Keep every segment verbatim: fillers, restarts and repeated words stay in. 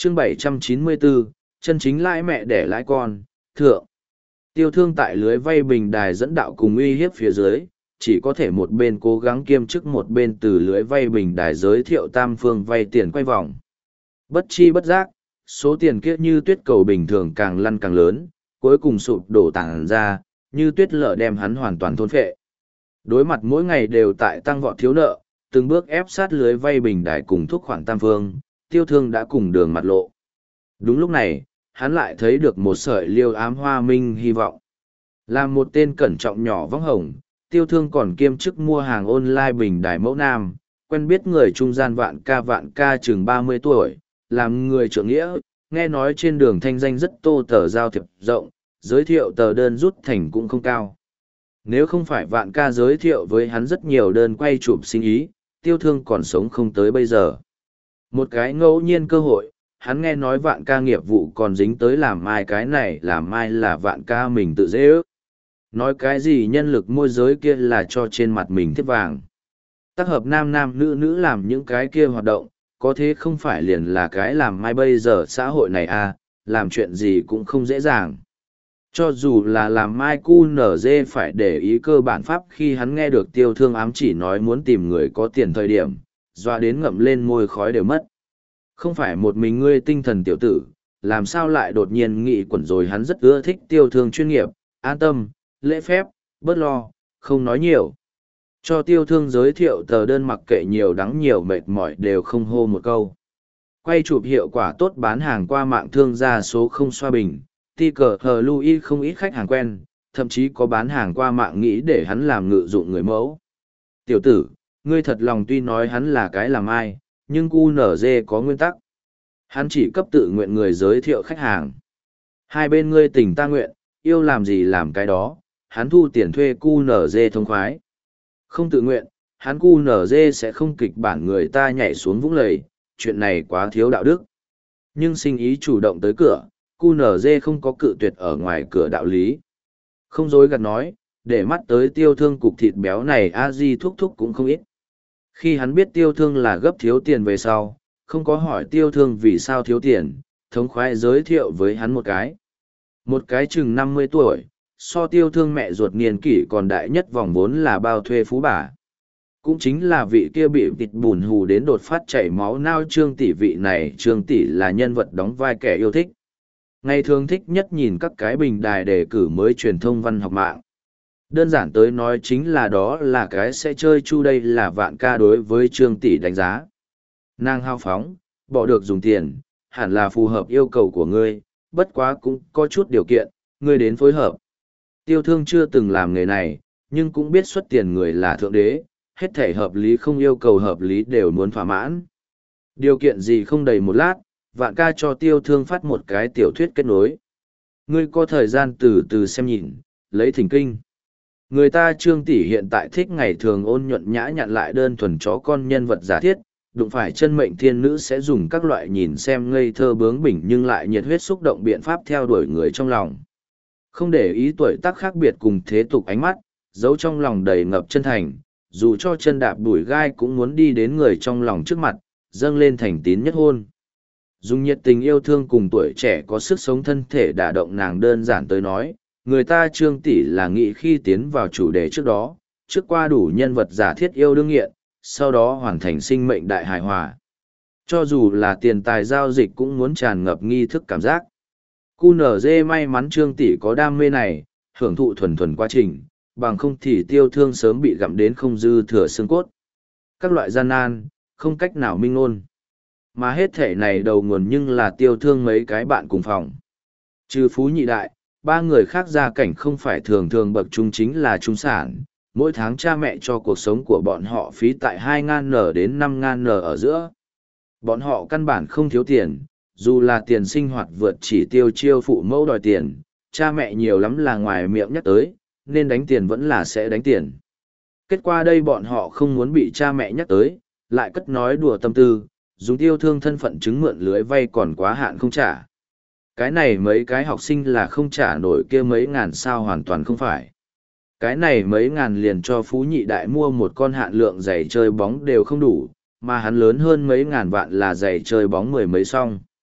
chương bảy trăm chín mươi bốn, chân chính lãi mẹ đẻ lãi con, thượng. Tiêu thương tại lưới vay bình đài dẫn đạo cùng uy hiếp phía dưới, chỉ có thể một bên cố gắng kiêm chức một bên từ lưới vay bình đài giới thiệu tam phương vay tiền quay vòng. Bất chi bất giác, số tiền kia như tuyết cầu bình thường càng lăn càng lớn, cuối cùng sụp đổ tảng ra, như tuyết lở đem hắn hoàn toàn thôn phệ. Đối mặt mỗi ngày đều tại tăng vọt thiếu nợ, từng bước ép sát lưới vay bình đài cùng thúc khoản tam phương, tiêu thương đã cùng đường mặt lộ. Đúng lúc này, hắn lại thấy được một sợi liêu ám hoa minh hy vọng. Là một tên cẩn trọng nhỏ vóc hồng, tiêu thương còn kiêm chức mua hàng online bình đài mẫu nam, quen biết người trung gian vạn ca vạn ca chừng ba mươi tuổi, làm người trưởng nghĩa, nghe nói trên đường thanh danh rất tô tờ giao thiệp rộng, giới thiệu tờ đơn rút thành cũng không cao. Nếu không phải vạn ca giới thiệu với hắn rất nhiều đơn quay chụp sinh ý, tiêu thương còn sống không tới bây giờ. Một cái ngẫu nhiên cơ hội, hắn nghe nói vạn ca nghiệp vụ còn dính tới làm mai cái này làm mai là vạn ca mình tự dễ ước. Nói cái gì nhân lực môi giới kia là cho trên mặt mình thiếp vàng. Tác hợp nam nam nữ nữ làm những cái kia hoạt động, có thế không phải liền là cái làm mai bây giờ xã hội này à, làm chuyện gì cũng không dễ dàng. Cho dù là làm mai cu nở dê phải để ý cơ bản pháp khi hắn nghe được tiêu thương ám chỉ nói muốn tìm người có tiền thời điểm, doa đến ngậm lên môi khói đều mất. Không phải một mình ngươi tinh thần tiểu tử, làm sao lại đột nhiên nghị quẩn rồi. Hắn rất ưa thích tiêu thương chuyên nghiệp, an tâm, lễ phép, bớt lo, không nói nhiều. Cho tiêu thương giới thiệu tờ đơn mặc kệ nhiều đắng nhiều mệt mỏi đều không hô một câu. Quay chụp hiệu quả tốt bán hàng qua mạng thương gia số không xoa bình, ti cờ hờ Louis không ít khách hàng quen, thậm chí có bán hàng qua mạng nghĩ để hắn làm ngự dụng người mẫu. Tiểu tử, ngươi thật lòng tuy nói hắn là cái làm ai, nhưng cu nở dê có nguyên tắc. Hắn chỉ cấp tự nguyện người giới thiệu khách hàng. Hai bên ngươi tình ta nguyện, yêu làm gì làm cái đó, hắn thu tiền thuê cu nở dê thông khoái. Không tự nguyện, hắn cu nở dê sẽ không kịch bản người ta nhảy xuống vũng lầy, chuyện này quá thiếu đạo đức. Nhưng sinh ý chủ động tới cửa, cu nở dê không có cự tuyệt ở ngoài cửa đạo lý. Không dối gạt nói, để mắt tới tiêu thương cục thịt béo này a di thúc thúc cũng không ít. Khi hắn biết tiêu thương là gấp thiếu tiền về sau, không có hỏi tiêu thương vì sao thiếu tiền, thống khoái giới thiệu với hắn một cái. Một cái chừng năm mươi tuổi, so tiêu thương mẹ ruột niên kỷ còn đại nhất vòng vốn là bao thuê phú bà. Cũng chính là vị kia bị vịt bùn hù đến đột phát chảy máu nao Trương Tỷ. Vị này Trương Tỷ là nhân vật đóng vai kẻ yêu thích. Ngày thường thích nhất nhìn các cái bình đài đề cử mới truyền thông văn học mạng. Đơn giản tới nói chính là đó là cái sẽ chơi chu đây là vạn ca đối với Trương Tỷ đánh giá. Nàng hao phóng, bỏ được dùng tiền, hẳn là phù hợp yêu cầu của ngươi, bất quá cũng có chút điều kiện, ngươi đến phối hợp. Tiêu thương chưa từng làm nghề này, nhưng cũng biết xuất tiền người là thượng đế, hết thể hợp lý không yêu cầu hợp lý đều muốn thỏa mãn. Điều kiện gì không đầy một lát, vạn ca cho tiêu thương phát một cái tiểu thuyết kết nối. Ngươi có thời gian từ từ xem nhìn, lấy thỉnh kinh. Người ta Trương Tỷ hiện tại thích ngày thường ôn nhuận nhã nhặn lại đơn thuần chó con nhân vật giả thiết, đụng phải chân mệnh thiên nữ sẽ dùng các loại nhìn xem ngây thơ bướng bỉnh nhưng lại nhiệt huyết xúc động biện pháp theo đuổi người trong lòng. Không để ý tuổi tác khác biệt cùng thế tục ánh mắt, giấu trong lòng đầy ngập chân thành, dù cho chân đạp đuổi gai cũng muốn đi đến người trong lòng trước mặt, dâng lên thành tín nhất hôn. Dùng nhiệt tình yêu thương cùng tuổi trẻ có sức sống thân thể đả động nàng đơn giản tới nói, người ta Trương Tỷ là nghĩ khi tiến vào chủ đề trước đó, trước qua đủ nhân vật giả thiết yêu đương nghiện, sau đó hoàn thành sinh mệnh đại hài hòa. Cho dù là tiền tài giao dịch cũng muốn tràn ngập nghi thức cảm giác. cu nở dê may mắn Trương Tỷ có đam mê này, hưởng thụ thuần thuần quá trình, bằng không thì tiêu thương sớm bị gặm đến không dư thừa xương cốt. Các loại gian nan, không cách nào minh ngôn. Mà hết thể này đầu nguồn nhưng là tiêu thương mấy cái bạn cùng phòng. Trừ phú nhị đại, ba người khác gia cảnh không phải thường thường bậc trung chính là trung sản. Mỗi tháng cha mẹ cho cuộc sống của bọn họ phí tại hai ngàn nở đến năm ngàn nở ở giữa. Bọn họ căn bản không thiếu tiền, dù là tiền sinh hoạt vượt chỉ tiêu chiêu phụ mẫu đòi tiền, cha mẹ nhiều lắm là ngoài miệng nhắc tới, nên đánh tiền vẫn là sẽ đánh tiền. Kết quả đây bọn họ không muốn bị cha mẹ nhắc tới, lại cất nói đùa tâm tư, dùng tiêu thương thân phận chứng mượn lưới vay còn quá hạn không trả. Cái này mấy cái học sinh là không trả nổi kia mấy ngàn sao hoàn toàn không phải. Cái này mấy ngàn liền cho phú nhị đại mua một con hạn lượng giày chơi bóng đều không đủ, mà hắn lớn hơn mấy ngàn vạn là giày chơi bóng mười mấy song.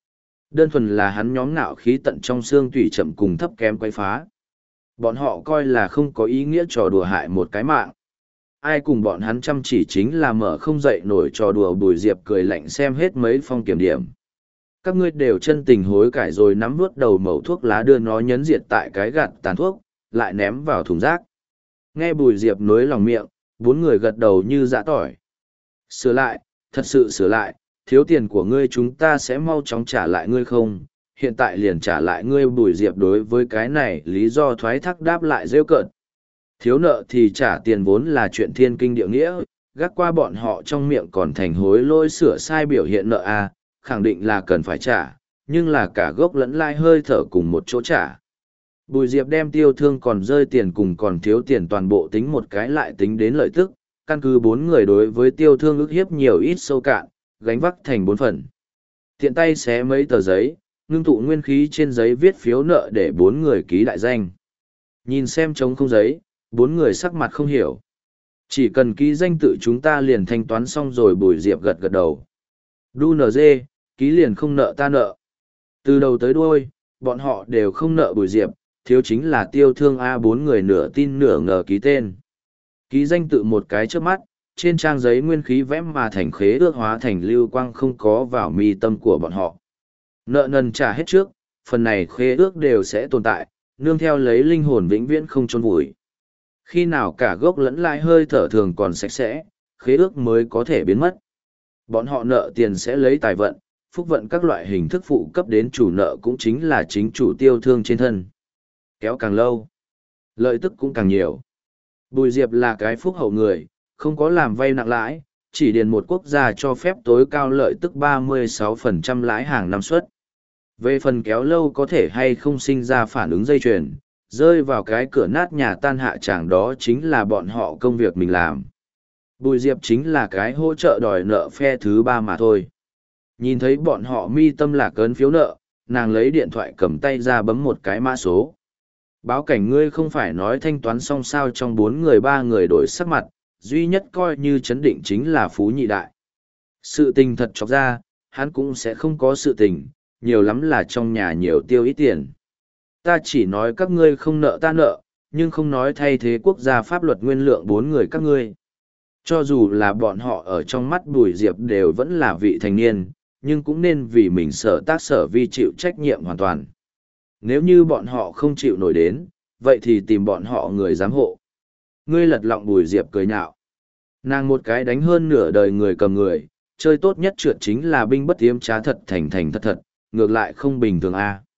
Đơn thuần là hắn nhóm nạo khí tận trong xương tủy chậm cùng thấp kém quấy phá. Bọn họ coi là không có ý nghĩa trò đùa hại một cái mạng. Ai cùng bọn hắn chăm chỉ chính là mở không dậy nổi trò đùa. Bùi Diệp cười lạnh xem hết mấy phong kiểm điểm. Các ngươi đều chân tình hối cải rồi nắm nuốt đầu mẩu thuốc lá đưa nó nhấn diệt tại cái gạt tàn thuốc, lại ném vào thùng rác. Nghe Bùi Diệp nối lòng miệng, bốn người gật đầu như dã tỏi. Sửa lại, thật sự sửa lại, thiếu tiền của ngươi chúng ta sẽ mau chóng trả lại ngươi không, hiện tại liền trả lại ngươi. Bùi Diệp đối với cái này lý do thoái thác đáp lại rêu cợt. Thiếu nợ thì trả tiền vốn là chuyện thiên kinh địa nghĩa, gác qua bọn họ trong miệng còn thành hối lỗi sửa sai biểu hiện nợ a, khẳng định là cần phải trả, nhưng là cả gốc lẫn lãi hơi thở cùng một chỗ trả. Bùi Diệp đem Tiêu Thương còn rơi tiền cùng còn thiếu tiền toàn bộ tính một cái lại tính đến lợi tức, căn cứ bốn người đối với Tiêu Thương ức hiếp nhiều ít sâu cạn, gánh vác thành bốn phần. Tiện tay xé mấy tờ giấy, ngưng tụ nguyên khí trên giấy viết phiếu nợ để bốn người ký đại danh. Nhìn xem trống không giấy, bốn người sắc mặt không hiểu. Chỉ cần ký danh tự chúng ta liền thanh toán xong rồi. Bùi Diệp gật gật đầu. Đu nờ dê, ký liền không nợ ta nợ. Từ đầu tới đuôi, bọn họ đều không nợ Bùi Diệp, thiếu chính là Tiêu Thương a. Bốn người nửa tin nửa ngờ ký tên. Ký danh tự một cái trước mắt, trên trang giấy nguyên khí vẽ mà thành khế ước hóa thành lưu quang không có vào mi tâm của bọn họ. Nợ nần trả hết trước, phần này khế ước đều sẽ tồn tại, nương theo lấy linh hồn vĩnh viễn không chôn vùi. Khi nào cả gốc lẫn lãi hơi thở thường còn sạch sẽ, khế ước mới có thể biến mất. Bọn họ nợ tiền sẽ lấy tài vận, phúc vận các loại hình thức phụ cấp đến chủ nợ cũng chính là chính chủ Tiêu Thương trên thân. Kéo càng lâu, lợi tức cũng càng nhiều. Bùi Diệp là cái phúc hậu người, không có làm vay nặng lãi, chỉ điền một quốc gia cho phép tối cao lợi tức ba mươi sáu phần trăm lãi hàng năm suất. Về phần kéo lâu có thể hay không sinh ra phản ứng dây chuyền, rơi vào cái cửa nát nhà tan hạ tràng đó chính là bọn họ công việc mình làm. Bùi Diệp chính là cái hỗ trợ đòi nợ phe thứ ba mà thôi. Nhìn thấy bọn họ mi tâm lạc ấn phiếu nợ, nàng lấy điện thoại cầm tay ra bấm một cái mã số. Báo cảnh ngươi không phải nói thanh toán xong sao? Trong bốn người ba người đổi sắc mặt, duy nhất coi như chấn định chính là Phú Nhị Đại. Sự tình thật chọc ra, hắn cũng sẽ không có sự tình, nhiều lắm là trong nhà nhiều tiêu ít tiền. Ta chỉ nói các ngươi không nợ ta nợ, nhưng không nói thay thế quốc gia pháp luật nguyên lượng bốn người các ngươi. Cho dù là bọn họ ở trong mắt Bùi Diệp đều vẫn là vị thành niên, nhưng cũng nên vì mình sở tác sở vi chịu trách nhiệm hoàn toàn. Nếu như bọn họ không chịu nổi đến, vậy thì tìm bọn họ người giám hộ. Ngươi lật lọng. Bùi Diệp cười nhạo. Nàng một cái đánh hơn nửa đời người cầm người, chơi tốt nhất trượt chính là binh bất tiếm trá thật thành thành thật thật, ngược lại không bình thường a.